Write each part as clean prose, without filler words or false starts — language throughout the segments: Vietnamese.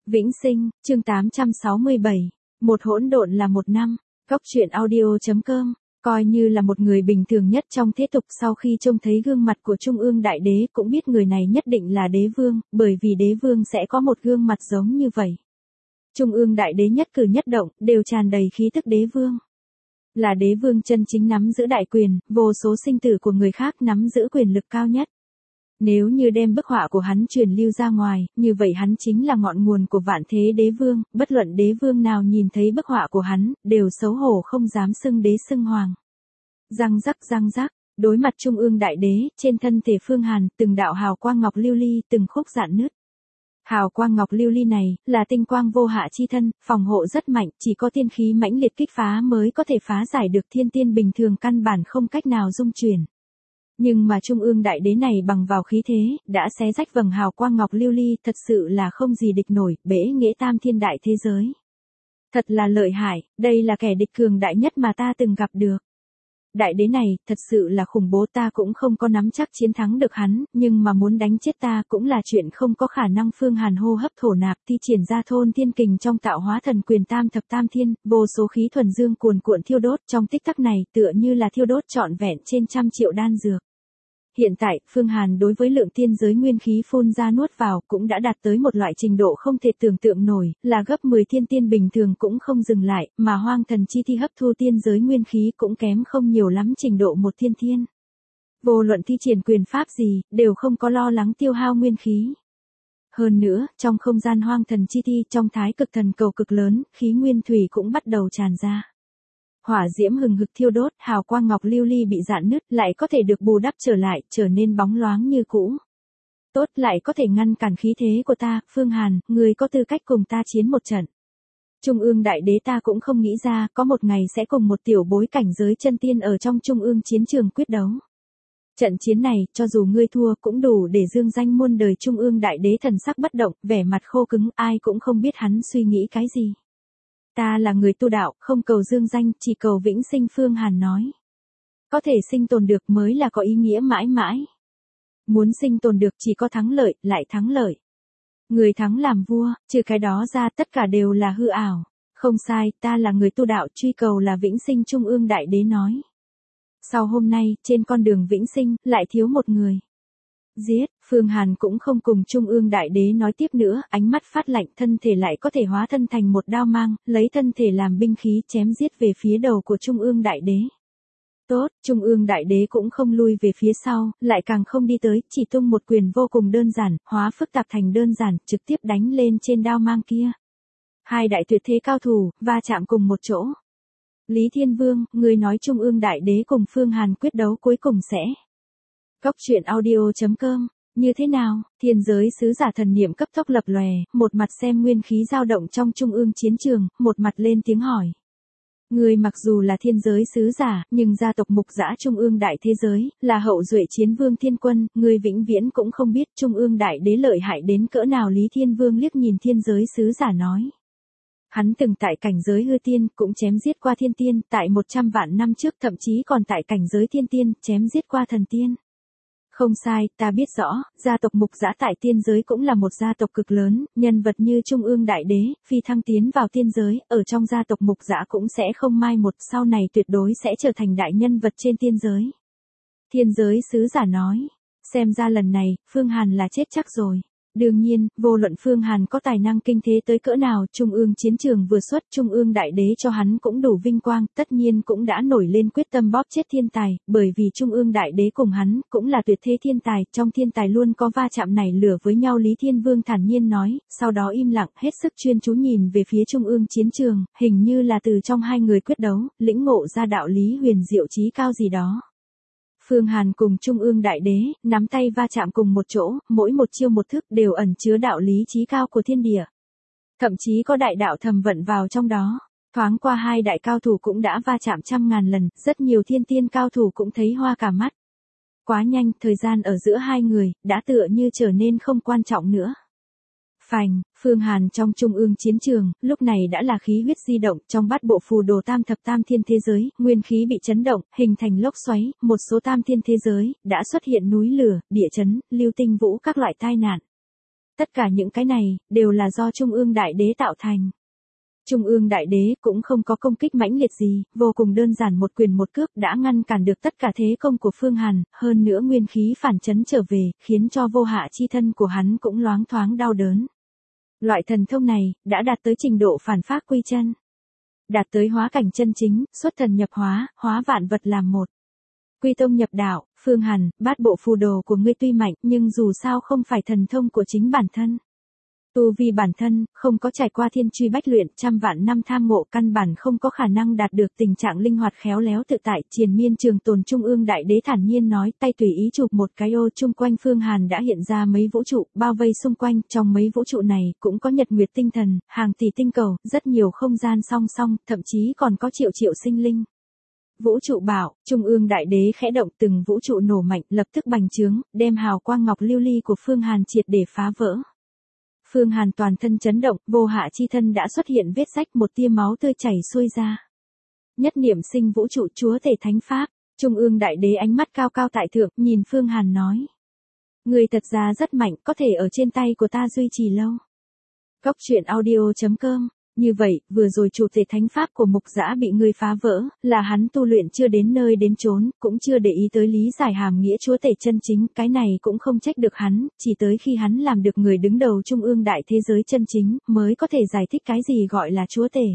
Vĩnh Sinh, chương 867. Một hỗn độn là một năm. Góc truyện audio.com. Coi như là một người bình thường nhất trong thế tục, sau khi trông thấy gương mặt của Trung ương Đại Đế cũng biết người này nhất định là đế vương, bởi vì đế vương sẽ có một gương mặt giống như vậy. Trung ương Đại Đế nhất cử nhất động đều tràn đầy khí tức đế vương. Là đế vương chân chính nắm giữ đại quyền, vô số sinh tử của người khác nắm giữ quyền lực cao nhất. Nếu như đem bức họa của hắn truyền lưu ra ngoài, như vậy hắn chính là ngọn nguồn của vạn thế đế vương, bất luận đế vương nào nhìn thấy bức họa của hắn, đều xấu hổ không dám xưng đế xưng hoàng. Răng rắc, đối mặt Trung ương Đại Đế, trên thân thể Phương Hàn, từng đạo hào quang ngọc lưu ly, từng khúc rạn nứt. Hào quang ngọc lưu ly này, là tinh quang vô hạ chi thân, phòng hộ rất mạnh, chỉ có tiên khí mãnh liệt kích phá mới có thể phá giải được, thiên tiên bình thường căn bản không cách nào dung chuyển. Nhưng mà Trung ương Đại Đế này bằng vào khí thế, đã xé rách vầng hào quang ngọc lưu ly, thật sự là không gì địch nổi, bể nghĩa tam thiên đại thế giới. Thật là lợi hại, đây là kẻ địch cường đại nhất mà ta từng gặp được. Đại đế này, thật sự là khủng bố, ta cũng không có nắm chắc chiến thắng được hắn, nhưng mà muốn đánh chết ta cũng là chuyện không có khả năng. Phương Hàn hô hấp thổ nạp, thi triển ra thôn thiên kình trong tạo hóa thần quyền tam thập tam thiên, vô số khí thuần dương cuồn cuộn thiêu đốt, trong tích tắc này tựa như là thiêu đốt trọn vẹn trên 100 triệu đan dược. Hiện tại, Phương Hàn đối với lượng tiên giới nguyên khí phun ra nuốt vào cũng đã đạt tới một loại trình độ không thể tưởng tượng nổi, là gấp 10 thiên tiên bình thường cũng không dừng lại, mà hoang thần chi thi hấp thu tiên giới nguyên khí cũng kém không nhiều lắm trình độ một thiên thiên. Vô luận thi triển quyền pháp gì, đều không có lo lắng tiêu hao nguyên khí. Hơn nữa, trong không gian hoang thần chi thi, trong thái cực thần cầu cực lớn, khí nguyên thủy cũng bắt đầu tràn ra. Hỏa diễm hừng hực thiêu đốt, hào quang ngọc lưu ly bị rạn nứt, lại có thể được bù đắp trở lại, trở nên bóng loáng như cũ. Tốt, lại có thể ngăn cản khí thế của ta. Phương Hàn, người có tư cách cùng ta chiến một trận. Trung ương Đại Đế ta cũng không nghĩ ra, có một ngày sẽ cùng một tiểu bối cảnh giới chân tiên ở trong trung ương chiến trường quyết đấu. Trận chiến này, cho dù ngươi thua, cũng đủ để dương danh muôn đời. Trung ương Đại Đế thần sắc bất động, vẻ mặt khô cứng, ai cũng không biết hắn suy nghĩ cái gì. Ta là người tu đạo, không cầu dương danh, chỉ cầu vĩnh sinh. Phương Hàn nói. Có thể sinh tồn được mới là có ý nghĩa mãi mãi. Muốn sinh tồn được chỉ có thắng lợi, lại thắng lợi. Người thắng làm vua, trừ cái đó ra tất cả đều là hư ảo. Không sai, ta là người tu đạo, truy cầu là vĩnh sinh. Trung ương Đại Đế nói. Sau hôm nay, trên con đường vĩnh sinh, lại thiếu một người. Giết, Phương Hàn cũng không cùng Trung ương Đại Đế nói tiếp nữa, ánh mắt phát lạnh, thân thể lại có thể hóa thân thành một đao mang, lấy thân thể làm binh khí chém giết về phía đầu của Trung ương Đại Đế. Tốt, Trung ương Đại Đế cũng không lui về phía sau, lại càng không đi tới, chỉ tung một quyền vô cùng đơn giản, hóa phức tạp thành đơn giản, trực tiếp đánh lên trên đao mang kia. Hai đại tuyệt thế cao thủ, va chạm cùng một chỗ. Lý Thiên Vương, người nói Trung ương Đại Đế cùng Phương Hàn quyết đấu cuối cùng sẽ. Góc truyện audio.com. Như thế nào? Thiên giới sứ giả thần niệm cấp tốc lập lòe, một mặt xem nguyên khí dao động trong trung ương chiến trường, một mặt lên tiếng hỏi. Người mặc dù là thiên giới sứ giả, nhưng gia tộc Mục Dã Trung ương đại thế giới, là hậu duệ chiến vương thiên quân, người vĩnh viễn cũng không biết Trung ương Đại Đế lợi hại đến cỡ nào. Lý Thiên Vương liếc nhìn thiên giới sứ giả nói. Hắn từng tại cảnh giới hư tiên, cũng chém giết qua thiên tiên, tại 100 vạn năm trước, thậm chí còn tại cảnh giới thiên tiên, chém giết qua thần tiên. Không sai, ta biết rõ, gia tộc Mục Dã tại tiên giới cũng là một gia tộc cực lớn, nhân vật như Trung ương Đại Đế, phi thăng tiến vào tiên giới, ở trong gia tộc Mục Dã cũng sẽ không mai một, sau này tuyệt đối sẽ trở thành đại nhân vật trên tiên giới. Thiên giới sứ giả nói, xem ra lần này, Phương Hàn là chết chắc rồi. Đương nhiên, vô luận Phương Hàn có tài năng kinh thế tới cỡ nào, Trung ương chiến trường vừa xuất, Trung ương Đại Đế cho hắn cũng đủ vinh quang, tất nhiên cũng đã nổi lên quyết tâm bóp chết thiên tài, bởi vì Trung ương Đại Đế cùng hắn, cũng là tuyệt thế thiên tài, trong thiên tài luôn có va chạm nảy lửa với nhau. Lý Thiên Vương thản nhiên nói, sau đó im lặng, hết sức chuyên chú nhìn về phía Trung ương chiến trường, hình như là từ trong hai người quyết đấu, lĩnh ngộ ra đạo lý huyền diệu trí cao gì đó. Phương Hàn cùng Trung ương Đại Đế, nắm tay va chạm cùng một chỗ, mỗi một chiêu một thức đều ẩn chứa đạo lý trí cao của thiên địa. Thậm chí có đại đạo thầm vận vào trong đó. Thoáng qua hai đại cao thủ cũng đã va chạm trăm ngàn lần, rất nhiều thiên tiên cao thủ cũng thấy hoa cả mắt. Quá nhanh, thời gian ở giữa hai người, đã tựa như trở nên không quan trọng nữa. Phành, Phương Hàn trong trung ương chiến trường, lúc này đã là khí huyết di động, trong bát bộ phù đồ tam thập tam thiên thế giới, nguyên khí bị chấn động, hình thành lốc xoáy, một số tam thiên thế giới, đã xuất hiện núi lửa, địa chấn, lưu tinh vũ các loại tai nạn. Tất cả những cái này, đều là do Trung ương Đại Đế tạo thành. Trung ương Đại Đế cũng không có công kích mãnh liệt gì, vô cùng đơn giản một quyền một cước đã ngăn cản được tất cả thế công của Phương Hàn, hơn nữa nguyên khí phản chấn trở về, khiến cho vô hạ chi thân của hắn cũng loáng thoáng đau đớn. Loại thần thông này, đã đạt tới trình độ phản phác quy chân. Đạt tới hóa cảnh chân chính, xuất thần nhập hóa, hóa vạn vật làm một. Quy tông nhập đạo, Phương Hàn, bát bộ phù đồ của ngươi tuy mạnh, nhưng dù sao không phải thần thông của chính bản thân. Tu vi bản thân, không có trải qua thiên truy bách luyện, trăm vạn năm tham ngộ, căn bản không có khả năng đạt được tình trạng linh hoạt khéo léo tự tại. Triền miên trường tồn Trung ương Đại Đế thản nhiên nói, tay tùy ý chụp một cái ô, chung quanh Phương Hàn đã hiện ra mấy vũ trụ, bao vây xung quanh, trong mấy vũ trụ này, cũng có nhật nguyệt tinh thần, hàng tỷ tinh cầu, rất nhiều không gian song song, thậm chí còn có triệu triệu sinh linh. Vũ trụ bảo, Trung ương Đại Đế khẽ động, từng vũ trụ nổ mạnh, lập tức bành trướng, đem hào quang ngọc lưu ly của Phương Hàn triệt để phá vỡ. Phương Hàn toàn thân chấn động, vô hạ chi thân đã xuất hiện vết rách, một tia máu tươi chảy xuôi ra. Nhất niệm sinh vũ trụ chúa tể thánh pháp, Trung ương Đại Đế ánh mắt cao cao tại thượng, nhìn Phương Hàn nói. Người thật ra rất mạnh, có thể ở trên tay của ta duy trì lâu. Cốc truyện audio.com. Như vậy, vừa rồi chủ thể thánh pháp của Mục Dã bị ngươi phá vỡ, là hắn tu luyện chưa đến nơi đến chốn, cũng chưa để ý tới lý giải hàm nghĩa chúa tể chân chính, cái này cũng không trách được hắn, chỉ tới khi hắn làm được người đứng đầu Trung ương đại thế giới chân chính, mới có thể giải thích cái gì gọi là chúa tể.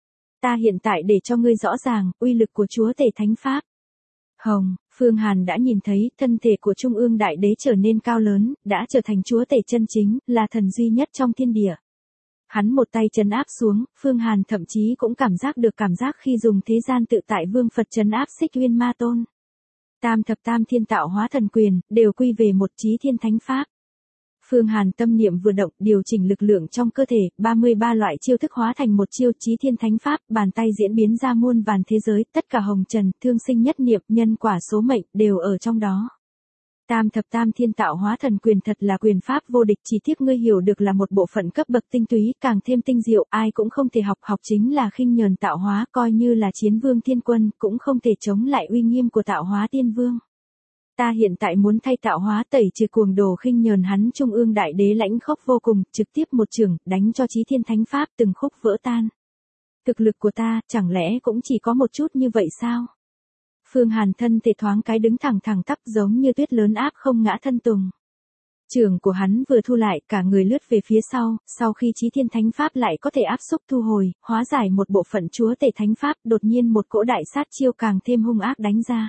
Ta hiện tại để cho ngươi rõ ràng, uy lực của chúa tể thánh pháp. Hồng, Phương Hàn đã nhìn thấy, thân thể của Trung ương Đại Đế trở nên cao lớn, đã trở thành chúa tể chân chính, là thần duy nhất trong thiên địa. Hắn một tay trấn áp xuống, Phương Hàn thậm chí cũng cảm giác được cảm giác khi dùng thế gian tự tại vương Phật trấn áp Xích Uyên Ma Tôn. Tam thập tam thiên tạo hóa thần quyền, đều quy về một chí thiên thánh pháp. Phương Hàn tâm niệm vừa động, điều chỉnh lực lượng trong cơ thể, 33 loại chiêu thức hóa thành một chiêu chí thiên thánh pháp, bàn tay diễn biến ra muôn vàn thế giới, tất cả hồng trần, thương sinh nhất niệm, nhân quả số mệnh, đều ở trong đó. Tam thập tam thiên tạo hóa thần quyền thật là quyền pháp vô địch, chỉ tiếc ngươi hiểu được là một bộ phận cấp bậc tinh túy, càng thêm tinh diệu, ai cũng không thể học, học chính là khinh nhờn tạo hóa, coi như là chiến vương thiên quân, cũng không thể chống lại uy nghiêm của tạo hóa tiên vương. Ta hiện tại muốn thay tạo hóa tẩy trừ cuồng đồ khinh nhờn hắn. Trung ương Đại Đế lãnh khốc vô cùng, trực tiếp một chưởng, đánh cho chí thiên thánh pháp từng khúc vỡ tan. Thực lực của ta, chẳng lẽ cũng chỉ có một chút như vậy sao? Phương Hàn thân thể thoáng cái đứng thẳng thẳng tắp giống như tuyết lớn áp không ngã thân tùng. Chưởng của hắn vừa thu lại, cả người lướt về phía sau khi chí thiên thánh pháp lại có thể áp xúc thu hồi, hóa giải một bộ phận chúa tể thánh pháp, đột nhiên một cỗ đại sát chiêu càng thêm hung ác đánh ra.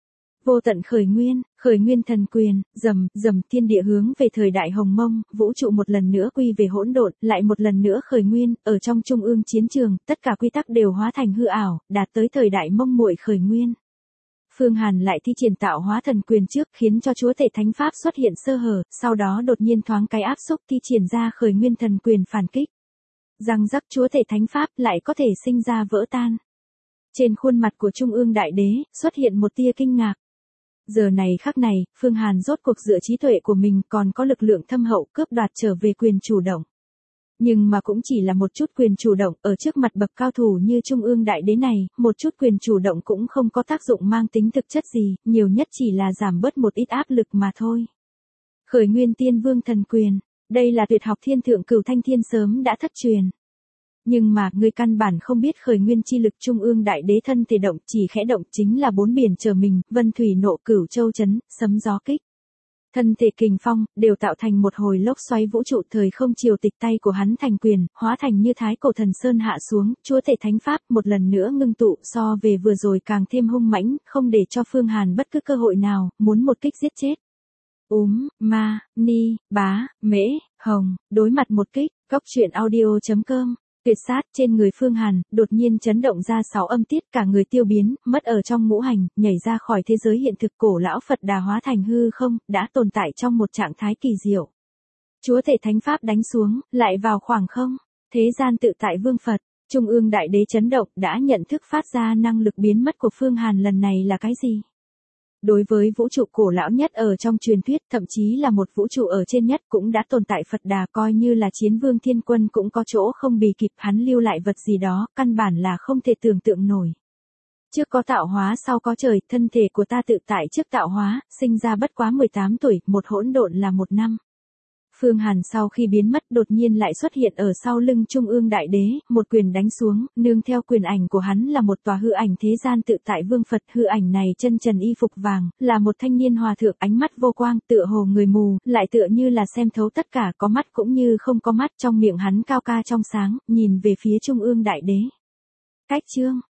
Vô tận khởi nguyên thần quyền, rầm thiên địa hướng về thời đại hồng mông, vũ trụ một lần nữa quy về hỗn độn, lại một lần nữa khởi nguyên, ở trong trung ương chiến trường, tất cả quy tắc đều hóa thành hư ảo, đạt tới thời đại mông muội khởi nguyên. Phương Hàn lại thi triển tạo hóa thần quyền trước, khiến cho chúa tể thánh pháp xuất hiện sơ hở, sau đó đột nhiên thoáng cái áp xúc thi triển ra khởi nguyên thần quyền phản kích. Răng rắc chúa tể thánh pháp lại có thể sinh ra vỡ tan. Trên khuôn mặt của Trung ương Đại Đế, xuất hiện một tia kinh ngạc. Giờ này khắc này, Phương Hàn rốt cuộc dựa trí tuệ của mình còn có lực lượng thâm hậu cướp đoạt trở về quyền chủ động. Nhưng mà cũng chỉ là một chút quyền chủ động, ở trước mặt bậc cao thủ như Trung ương Đại Đế này, một chút quyền chủ động cũng không có tác dụng mang tính thực chất gì, nhiều nhất chỉ là giảm bớt một ít áp lực mà thôi. Khởi nguyên tiên vương thần quyền, đây là tuyệt học thiên thượng cửu thanh thiên sớm đã thất truyền. Nhưng mà, người căn bản không biết khởi nguyên chi lực. Trung ương Đại Đế thân thể động, chỉ khẽ động chính là bốn biển trở mình, vân thủy nộ, cửu châu chấn, sấm gió kích. Thân thể kình phong, đều tạo thành một hồi lốc xoáy vũ trụ. Thời không triều tịch, tay của hắn thành quyền, hóa thành như thái cổ thần sơn hạ xuống, chúa tể thánh pháp một lần nữa ngưng tụ, so về vừa rồi càng thêm hung mãnh, không để cho Phương Hàn bất cứ cơ hội nào, muốn một kích giết chết. Ma, Ni, Bá, Mễ, Hồng, đối mặt một kích. Cốc truyện audio.com. Tuyệt sát trên người Phương Hàn, đột nhiên chấn động ra 6 âm tiết, cả người tiêu biến, mất ở trong ngũ hành, nhảy ra khỏi thế giới hiện thực. Cổ lão Phật Đà hóa thành hư không, đã tồn tại trong một trạng thái kỳ diệu. Chúa thể thánh pháp đánh xuống, lại vào khoảng không. Thế gian tự tại vương Phật, Trung ương Đại Đế chấn động, đã nhận thức phát ra năng lực biến mất của Phương Hàn lần này là cái gì? Đối với vũ trụ cổ lão nhất ở trong truyền thuyết, thậm chí là một vũ trụ ở trên nhất cũng đã tồn tại Phật Đà, coi như là chiến vương thiên quân cũng có chỗ không bì kịp, hắn lưu lại vật gì đó, căn bản là không thể tưởng tượng nổi. Trước có tạo hóa sau có trời, thân thể của ta tự tại trước tạo hóa, sinh ra bất quá 18 tuổi, một hỗn độn là 1 năm. Phương Hàn sau khi biến mất đột nhiên lại xuất hiện ở sau lưng Trung ương Đại Đế, một quyền đánh xuống, nương theo quyền ảnh của hắn là một tòa hư ảnh thế gian tự tại vương Phật. Hư ảnh này chân trần y phục vàng, là một thanh niên hòa thượng ánh mắt vô quang, tựa hồ người mù, lại tựa như là xem thấu tất cả, có mắt cũng như không có mắt, trong miệng hắn cao ca trong sáng, nhìn về phía Trung ương Đại Đế. Cách chương